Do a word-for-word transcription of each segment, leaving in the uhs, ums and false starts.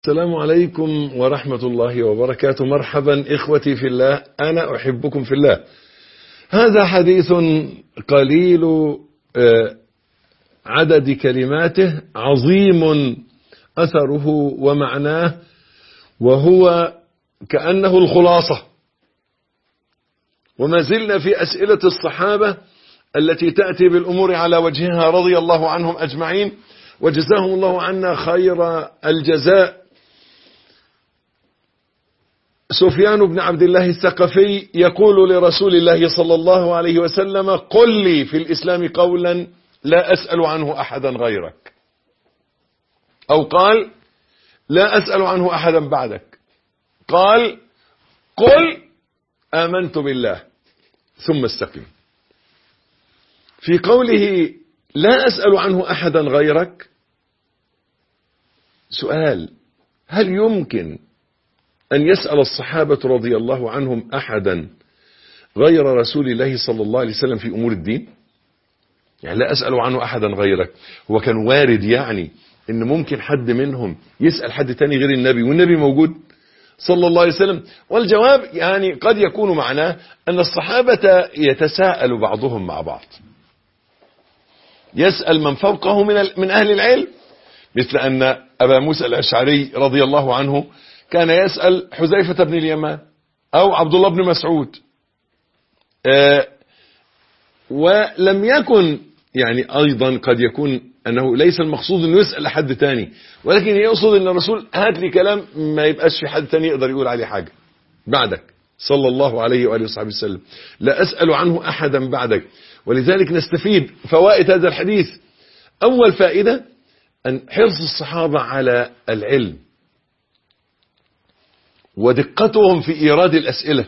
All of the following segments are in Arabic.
السلام عليكم ورحمة الله وبركاته. مرحبا إخوتي في الله، أنا أحبكم في الله. هذا حديث قليل عدد كلماته، عظيم أثره ومعناه، وهو كأنه الخلاصة. وما زلنا في أسئلة الصحابة التي تأتي بالأمور على وجهها رضي الله عنهم أجمعين، وجزاهم الله عنا خير الجزاء. سفيان بن عبد الله الثقفي يقول لرسول الله صلى الله عليه وسلم: قل لي في الإسلام قولا لا أسأل عنه أحدا غيرك، أو قال: لا أسأل عنه أحدا بعدك. قال: قل آمنت بالله ثم استقم. في قوله لا أسأل عنه أحدا غيرك سؤال: هل يمكن أن يسأل الصحابة رضي الله عنهم أحدا غير رسول الله صلى الله عليه وسلم في أمور الدين؟ يعني لا أسأل عنه أحدا غيرك، هو كان وارد يعني إن ممكن حد منهم يسأل حد تاني غير النبي والنبي موجود صلى الله عليه وسلم؟ والجواب يعني قد يكون معناه أن الصحابة يتساءل بعضهم مع بعض، يسأل من فوقه من من أهل العلم، مثل أن أبا موسى الأشعري رضي الله عنه كان يسأل حذيفة بن اليمان أو عبد الله بن مسعود. أه ولم يكن يعني أيضا قد يكون أنه ليس المقصود أنه يسأل حد تاني، ولكن يقصد أن الرسول هات لي كلام ما يبقاش في حد تاني يقدر يقول عليه حاجة بعدك صلى الله عليه وآله وصحبه وسلم. لا أسأل عنه أحدا بعدك. ولذلك نستفيد فوائد هذا الحديث. أول فائدة أن حرص الصحابة على العلم ودقتهم في إيراد الأسئلة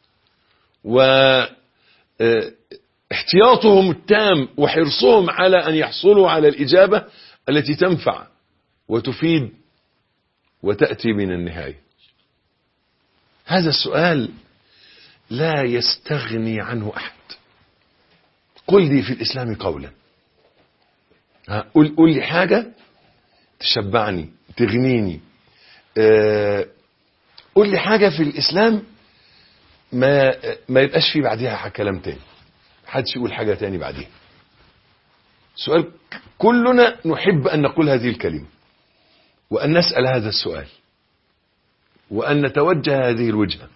واحتياطهم التام وحرصهم على أن يحصلوا على الإجابة التي تنفع وتفيد وتأتي من النهاية. هذا السؤال لا يستغني عنه أحد. قل لي في الإسلام قولا، قل, قل لي حاجة تشبعني تغنيني، أه قل لي حاجة في الإسلام ما ما يبقاش فيه بعدها كلام تاني، محدش يقول حاجة تاني بعدها. سؤال كلنا نحب أن نقول هذه الكلمة، وأن نسأل هذا السؤال، وأن نتوجه هذه الوجهة.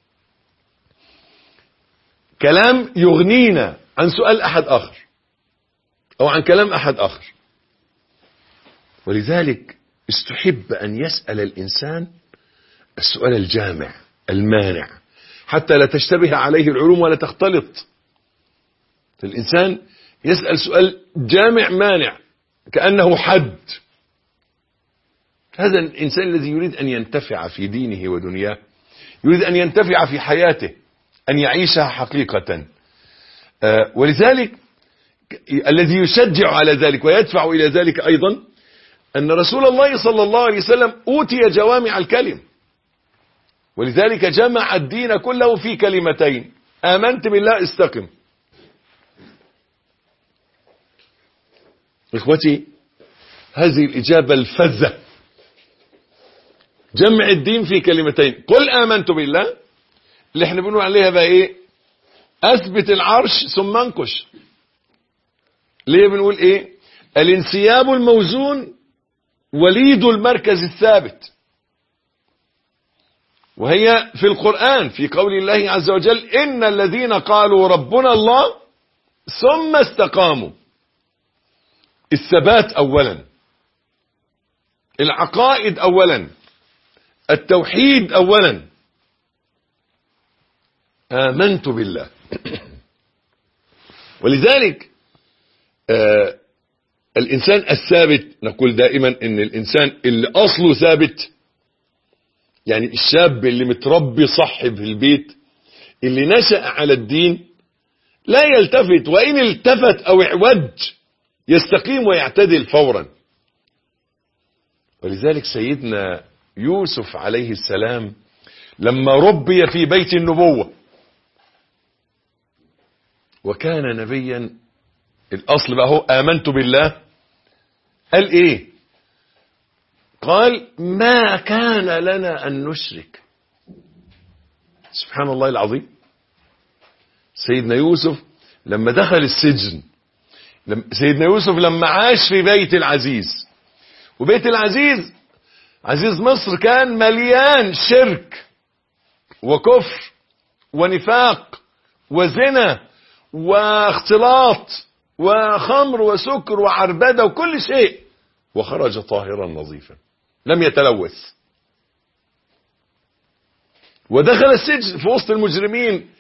كلام يغنينا عن سؤال أحد آخر أو عن كلام أحد آخر. ولذلك استحب أن يسأل الإنسان السؤال الجامع المانع، حتى لا تشتبه عليه العلوم ولا تختلط. الإنسان يسأل سؤال جامع مانع كأنه حد. هذا الإنسان الذي يريد أن ينتفع في دينه ودنياه، يريد أن ينتفع في حياته، أن يعيشها حقيقة. آه ولذلك الذي يشجع على ذلك ويدفع إلى ذلك أيضا أن رسول الله صلى الله عليه وسلم أوتي جوامع الكلم، ولذلك جمع الدين كله في كلمتين: آمنت بالله استقم. إخوتي، هذه الإجابة الفذة، جمع الدين في كلمتين. قل آمنت بالله اللي احنا بنقول عليها بقى ايه؟ أثبت العرش ثم انقش. ليه بنقول ايه؟ الانسياب الموزون وليد المركز الثابت. وهي في القرآن في قول الله عز وجل: إن الذين قالوا ربنا الله ثم استقاموا. الثبات أولا، العقائد أولا، التوحيد أولا. آمنت بالله. ولذلك آه الإنسان الثابت، نقول دائما إن الإنسان اللي أصله ثابت، يعني الشاب اللي متربي صح في البيت، اللي نشأ على الدين، لا يلتفت، وإن التفت أو اعوج يستقيم ويعتدل فورا. ولذلك سيدنا يوسف عليه السلام لما ربي في بيت النبوة وكان نبيا، الأصل بقى هو آمنت بالله، قال إيه؟ قال ما كان لنا أن نشرك. سبحان الله العظيم. سيدنا يوسف لما دخل السجن، سيدنا يوسف لما عاش في بيت العزيز، وبيت العزيز عزيز مصر كان مليان شرك وكفر ونفاق وزنا واختلاط وخمر وسكر وعربدة وكل شيء، وخرج طاهرا نظيفا لم يتلوث، ودخل السجن في وسط المجرمين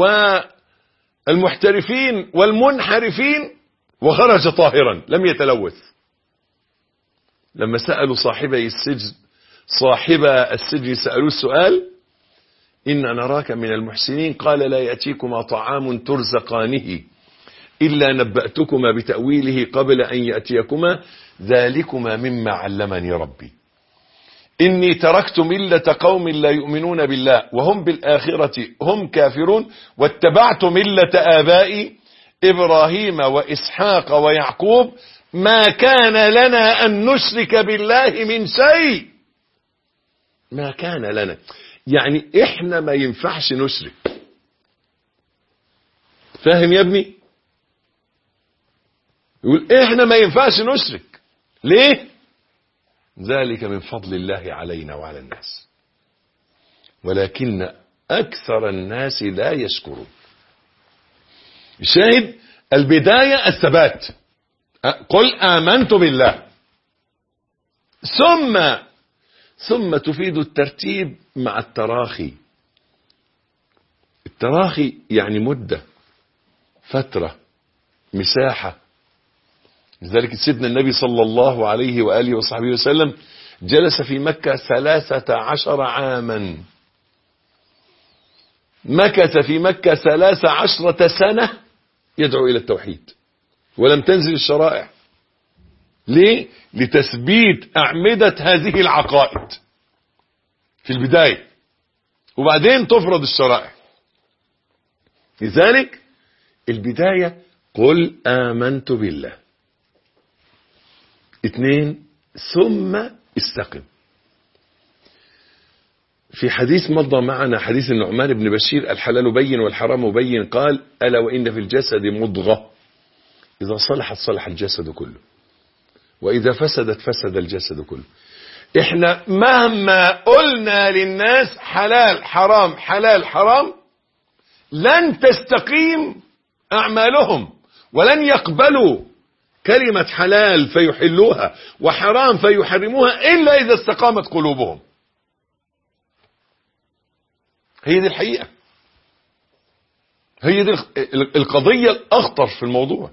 والمحترفين والمنحرفين وخرج طاهرا لم يتلوث. لما سألوا صاحبي السجن صاحب السجن سألوا السؤال إن نراك من المحسنين، قال لا يأتيكما طعام ترزقانه إلا نبأتكما بتأويله قبل أن يأتيكما ذلكما مما علمني ربي إني تركت ملة قوم لا يؤمنون بالله وهم بالآخرة هم كافرون واتبعت ملة آبائي إبراهيم وإسحاق ويعقوب ما كان لنا أن نشرك بالله من شيء. ما كان لنا يعني إحنا ما ينفعش نشرك. فاهم يا ابني؟ يقول إحنا ما ينفعش نشرك. ليه؟ ذلك من فضل الله علينا وعلى الناس ولكن أكثر الناس لا يشكرون. الشاهد البداية الثبات. قل آمنت بالله ثم ثم تفيد الترتيب مع التراخي. التراخي يعني مدة، فترة، مساحة. لذلك سيدنا النبي صلى الله عليه وآله وصحبه وسلم جلس في مكة ثلاثة عشر عاما، مكث في مكة ثلاث عشرة سنة يدعو إلى التوحيد ولم تنزل الشرائع. ليه؟ لتثبيت أعمدة هذه العقائد في البداية وبعدين تفرض الشرائع. لذلك البداية قل آمنت بالله. اثنين ثم استقم. في حديث مضى معنا حديث النعمان بن بشير الحلال بين والحرام بين قال ألا وإن في الجسد مضغة إذا صلحت صلح الجسد كله وإذا فسدت فسد الجسد كله. إحنا مهما قلنا للناس حلال حرام حلال حرام لن تستقيم أعمالهم ولن يقبلوا كلمة حلال فيحلوها وحرام فيحرموها إلا إذا استقامت قلوبهم. هي دي الحقيقة، هي دي القضية الأخطر في الموضوع.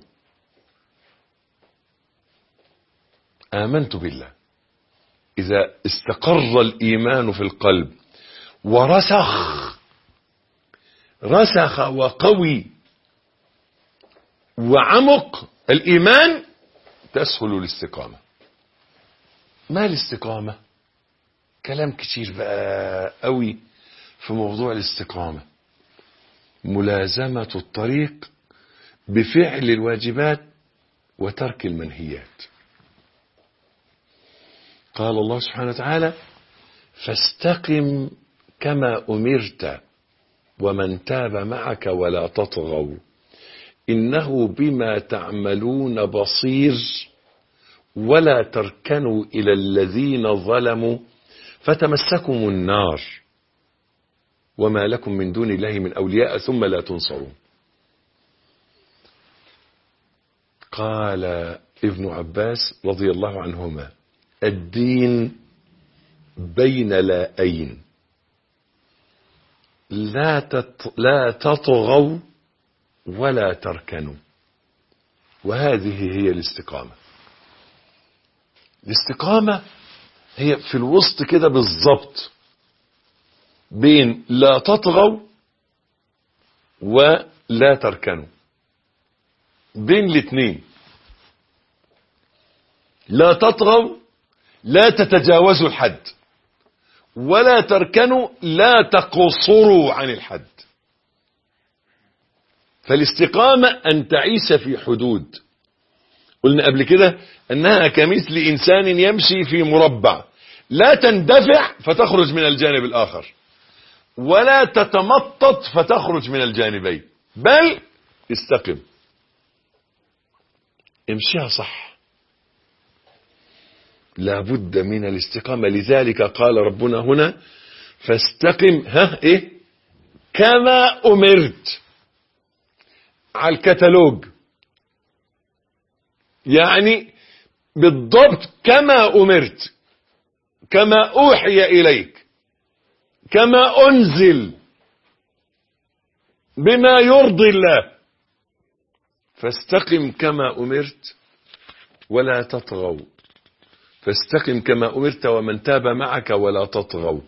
آمنت بالله إذا استقر الإيمان في القلب ورسخ رسخ وقوي وعمق الإيمان تسهل الاستقامة. ما الاستقامة؟ كلام كتير بقى قوي في موضوع الاستقامة. ملازمة الطريق بفعل الواجبات وترك المنهيات. قال الله سبحانه وتعالى فاستقم كما أمرت ومن تاب معك ولا تطغوا إنه بما تعملون بصير ولا تركنوا إلى الذين ظلموا فتمسكم النار وما لكم من دون الله من أولياء ثم لا تنصرون. قال ابن عباس رضي الله عنهما الدين بين لاءين لا تط... لا تطغوا ولا تركنوا، وهذه هي الاستقامة. الاستقامة هي في الوسط كده بالضبط بين لا تطغوا ولا تركنوا، بين الاثنين. لا تطغوا لا تتجاوزوا الحد ولا تركنوا لا تقصروا عن الحد. فالاستقامة أن تعيش في حدود. قلنا قبل كده أنها كمثل إنسان يمشي في مربع، لا تندفع فتخرج من الجانب الآخر، ولا تتمطط فتخرج من الجانبين، بل استقم، امشيها صح. لابد من الاستقامة. لذلك قال ربنا هنا فاستقم ها ايه كما أمرت، على الكتالوج، يعني بالضبط كما أمرت، كما أوحي إليك، كما أنزل، بما يرضي الله. فاستقم كما أمرت ولا تطغوا، فاستقم كما أمرت ومن تاب معك ولا تطغوا.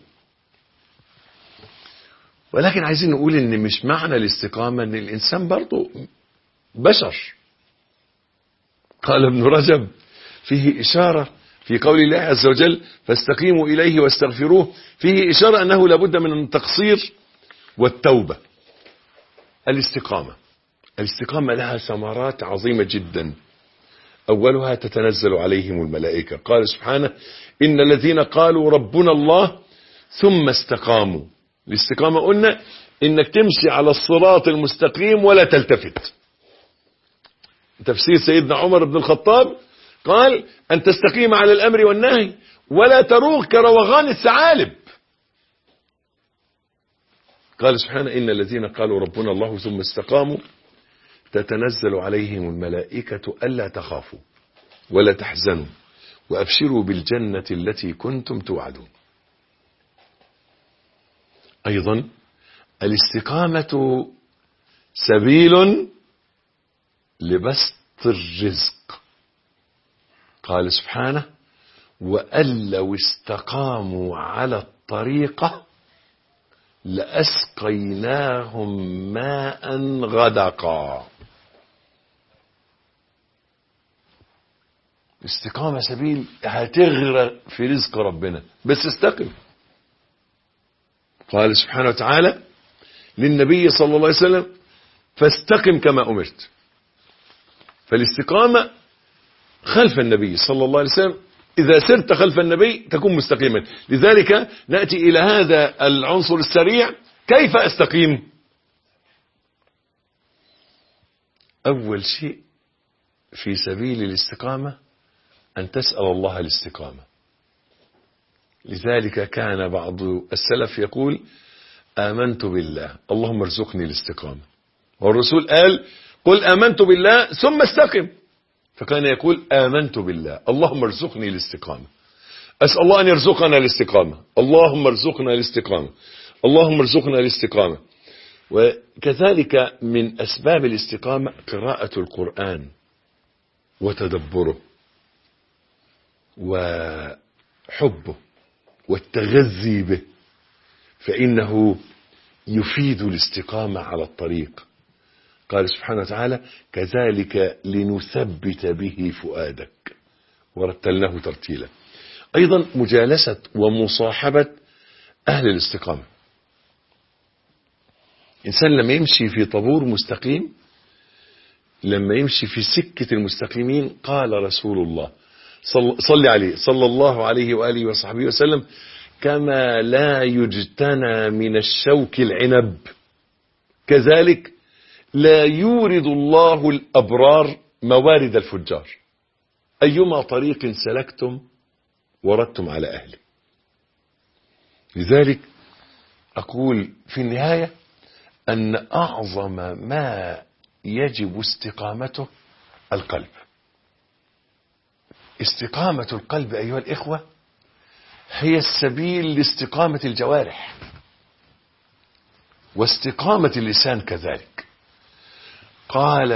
ولكن عايزين نقول ان مش معنى الاستقامة ان الانسان برضو بشر. قال ابن رجب فيه اشارة في قول الله عز وجل فاستقيموا اليه واستغفروه، فيه اشارة انه لابد من التقصير والتوبة. الاستقامة الاستقامة لها ثمرات عظيمة جدا. اولها تتنزل عليهم الملائكة. قال سبحانه ان الذين قالوا ربنا الله ثم استقاموا. الاستقامة قلنا انك تمشي على الصراط المستقيم ولا تلتفت. تفسير سيدنا عمر بن الخطاب قال ان تستقيم على الامر والنهي ولا تروغ كروغان الثعالب. قال سبحانه ان الذين قالوا ربنا الله ثم استقاموا تتنزل عليهم الملائكة ألا تخافوا ولا تحزنوا وأبشروا بالجنة التي كنتم توعدون. أيضا الاستقامة سبيل لبسط الرزق. قال سبحانه وأن لو استقاموا على الطريقة لأسقيناهم ماء غدقا. استقامة سبيل هتغرق في رزق ربنا، بس استقم. قال سبحانه وتعالى للنبي صلى الله عليه وسلم فاستقم كما أمرت. فالاستقامة خلف النبي صلى الله عليه وسلم، إذا سرت خلف النبي تكون مستقيما. لذلك نأتي إلى هذا العنصر السريع، كيف أستقيم؟ أول شيء في سبيل الاستقامة أن تسأل الله الاستقامة. لذلك كان بعض السلف يقول آمنت بالله اللهم ارزقني الاستقامة، والرسول قال قل آمنت بالله ثم استقم، فكان يقول آمنت بالله اللهم ارزقني الاستقامة. أسأل الله أن يرزقنا الاستقامة، اللهم ارزقنا الاستقامة، اللهم ارزقنا الاستقامة. وكذلك من أسباب الاستقامة قراءة القرآن وتدبره وحبه والتغذي به، فإنه يفيد الاستقامة على الطريق. قال سبحانه وتعالى كذلك لنثبت به فؤادك ورتلناه ترتيلا. أيضا مجالسة ومصاحبة أهل الاستقامة. إنسان لما يمشي في طابور مستقيم، لما يمشي في سكة المستقيمين، قال رسول الله صلى عليه صلى الله عليه وآله وصحبه وسلم كما لا يجتنى من الشوك العنب كذلك لا يورد الله الأبرار موارد الفجار. أيما طريق سلكتم وردتم على أهله. لذلك أقول في النهاية أن أعظم ما يجب استقامته القلب. استقامة القلب أيها الإخوة هي السبيل لاستقامة الجوارح واستقامة اللسان كذلك. قال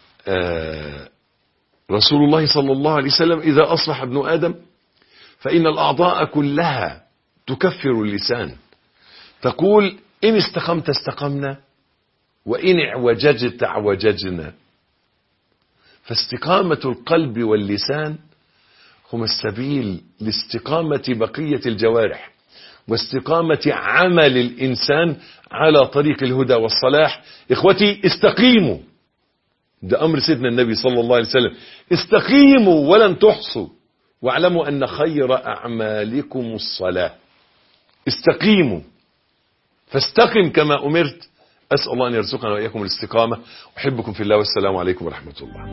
رسول الله صلى الله عليه وسلم إذا أصبح ابن آدم فإن الأعضاء كلها تكفر اللسان، تقول إن استقمت استقمنا وإن اعوججت اعوججنا. فاستقامة القلب واللسان هما السبيل لاستقامة بقية الجوارح واستقامة عمل الإنسان على طريق الهدى والصلاح. إخوتي استقيموا، ده أمر سيدنا النبي صلى الله عليه وسلم، استقيموا ولن تحصوا واعلموا أن خير أعمالكم الصلاة. استقيموا، فاستقم كما أمرت. أسأل الله أن يرزقنا وإياكم الاستقامة. أحبكم في الله، والسلام عليكم ورحمة الله.